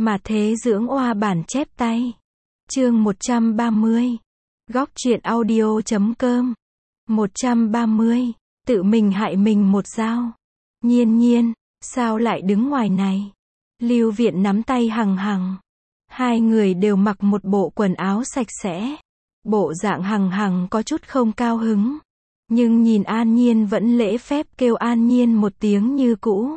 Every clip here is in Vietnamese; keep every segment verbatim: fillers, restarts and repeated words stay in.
Mà thế dưỡng oa bản chép tay. Chương một trăm ba mươi. Góc truyện audio chấm com. một trăm ba mươi. Tự mình hại mình một dao. Nhiên nhiên, sao lại đứng ngoài này? Lưu Viện nắm tay Hằng Hằng. Hai người đều mặc một bộ quần áo sạch sẽ. Bộ dạng Hằng Hằng có chút không cao hứng. Nhưng nhìn An Nhiên vẫn lễ phép kêu An Nhiên một tiếng như cũ.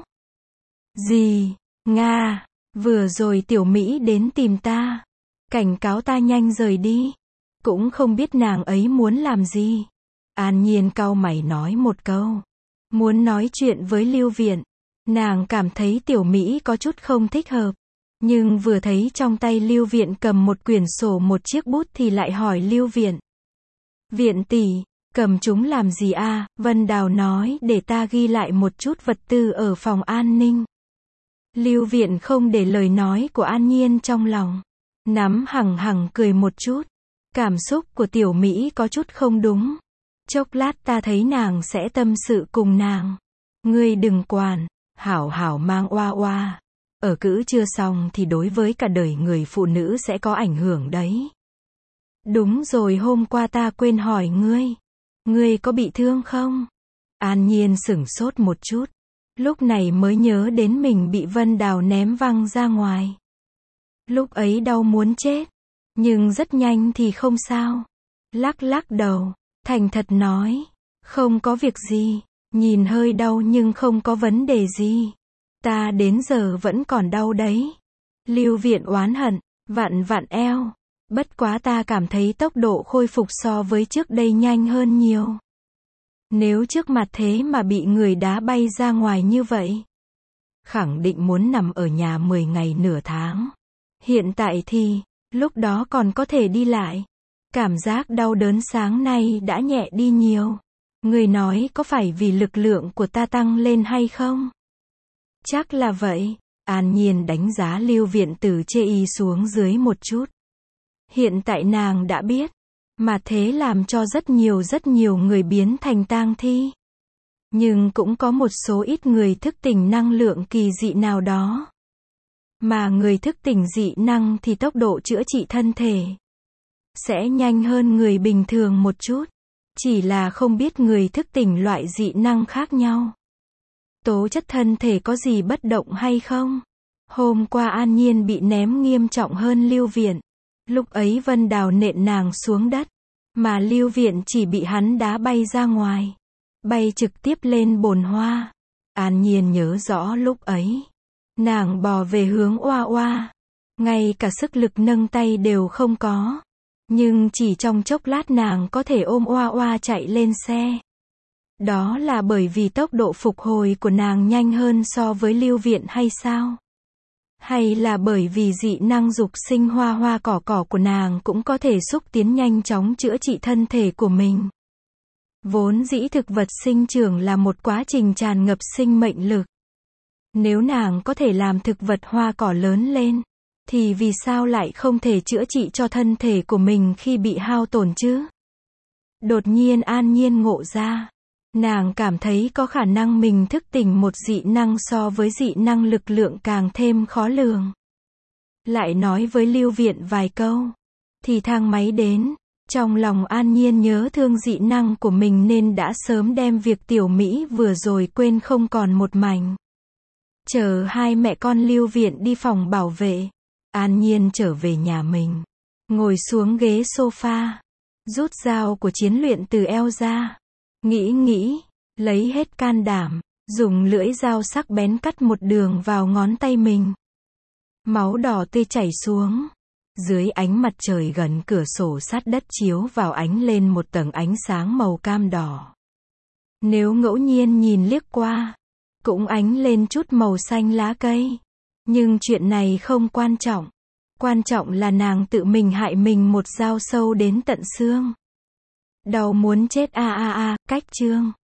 Gì? Nga, vừa rồi Tiểu Mỹ đến tìm ta. Cảnh cáo ta nhanh rời đi. Cũng không biết nàng ấy muốn làm gì. An Nhiên cau mày nói một câu. Muốn nói chuyện với Lưu Viện. Nàng cảm thấy Tiểu Mỹ có chút không thích hợp. Nhưng vừa thấy trong tay Lưu Viện cầm một quyển sổ một chiếc bút thì lại hỏi Lưu Viện. Viện tỷ, cầm chúng làm gì a? Vân Đào nói để ta ghi lại một chút vật tư ở phòng an ninh. Lưu Viện không để lời nói của An Nhiên trong lòng. Nắm Hằng Hằng cười một chút. Cảm xúc của Tiểu Mỹ có chút không đúng. Chốc lát ta thấy nàng sẽ tâm sự cùng nàng. Ngươi đừng quản, hảo hảo mang oa oa. Ở cữ chưa xong thì đối với cả đời người phụ nữ sẽ có ảnh hưởng đấy. Đúng rồi, hôm qua ta quên hỏi ngươi. Ngươi có bị thương không? An Nhiên sửng sốt một chút. Lúc này mới nhớ đến mình bị Vân Đào ném văng ra ngoài. Lúc ấy đau muốn chết. Nhưng rất nhanh thì không sao. Lắc lắc đầu, thành thật nói. Không có việc gì. Nhìn hơi đau nhưng không có vấn đề gì. Ta đến giờ vẫn còn đau đấy. Lưu Viện oán hận, vặn vặn eo. Bất quá ta cảm thấy tốc độ khôi phục so với trước đây nhanh hơn nhiều. Nếu trước mặt thế mà bị người đá bay ra ngoài như vậy, khẳng định muốn nằm ở nhà mười ngày nửa tháng. Hiện tại thì, lúc đó còn có thể đi lại. Cảm giác đau đớn sáng nay đã nhẹ đi nhiều. Người nói có phải vì lực lượng của ta tăng lên hay không? Chắc là vậy. An Nhiên đánh giá Lưu Viện từ chê y xuống dưới một chút. Hiện tại nàng đã biết. Mà thế làm cho rất nhiều rất nhiều người biến thành tang thi. Nhưng cũng có một số ít người thức tỉnh năng lượng kỳ dị nào đó. Mà người thức tỉnh dị năng thì tốc độ chữa trị thân thể sẽ nhanh hơn người bình thường một chút. Chỉ là không biết người thức tỉnh loại dị năng khác nhau. Tố chất thân thể có gì bất động hay không? Hôm qua An Nhiên bị ném nghiêm trọng hơn Lưu Viện. Lúc ấy Vân Đào nện nàng xuống đất. Mà Lưu Viện chỉ bị hắn đá bay ra ngoài. Bay trực tiếp lên bồn hoa. An Nhiên nhớ rõ lúc ấy. Nàng bò về hướng oa oa. Ngay cả sức lực nâng tay đều không có. Nhưng chỉ trong chốc lát nàng có thể ôm oa oa chạy lên xe. Đó là bởi vì tốc độ phục hồi của nàng nhanh hơn so với Lưu Viện hay sao? Hay là bởi vì dị năng dục sinh hoa hoa cỏ cỏ của nàng cũng có thể xúc tiến nhanh chóng chữa trị thân thể của mình? Vốn dĩ thực vật sinh trưởng là một quá trình tràn ngập sinh mệnh lực. Nếu nàng có thể làm thực vật hoa cỏ lớn lên, thì vì sao lại không thể chữa trị cho thân thể của mình khi bị hao tổn chứ? Đột nhiên An Nhiên ngộ ra. Nàng cảm thấy có khả năng mình thức tỉnh một dị năng so với dị năng lực lượng càng thêm khó lường. Lại nói với Lưu Viện vài câu. Thì thang máy đến. Trong lòng An Nhiên nhớ thương dị năng của mình nên đã sớm đem việc Tiểu Mỹ vừa rồi quên không còn một mảnh. Chờ hai mẹ con Lưu Viện đi phòng bảo vệ. An Nhiên trở về nhà mình. Ngồi xuống ghế sofa. Rút dao của chiến luyện từ eo ra. Nghĩ nghĩ, lấy hết can đảm, dùng lưỡi dao sắc bén cắt một đường vào ngón tay mình. Máu đỏ tươi chảy xuống. Dưới ánh mặt trời gần cửa sổ sát đất chiếu vào ánh lên một tầng ánh sáng màu cam đỏ. Nếu ngẫu nhiên nhìn liếc qua, cũng ánh lên chút màu xanh lá cây. Nhưng chuyện này không quan trọng. Quan trọng là nàng tự mình hại mình một dao sâu đến tận xương. Đau muốn chết a a a, cách chương.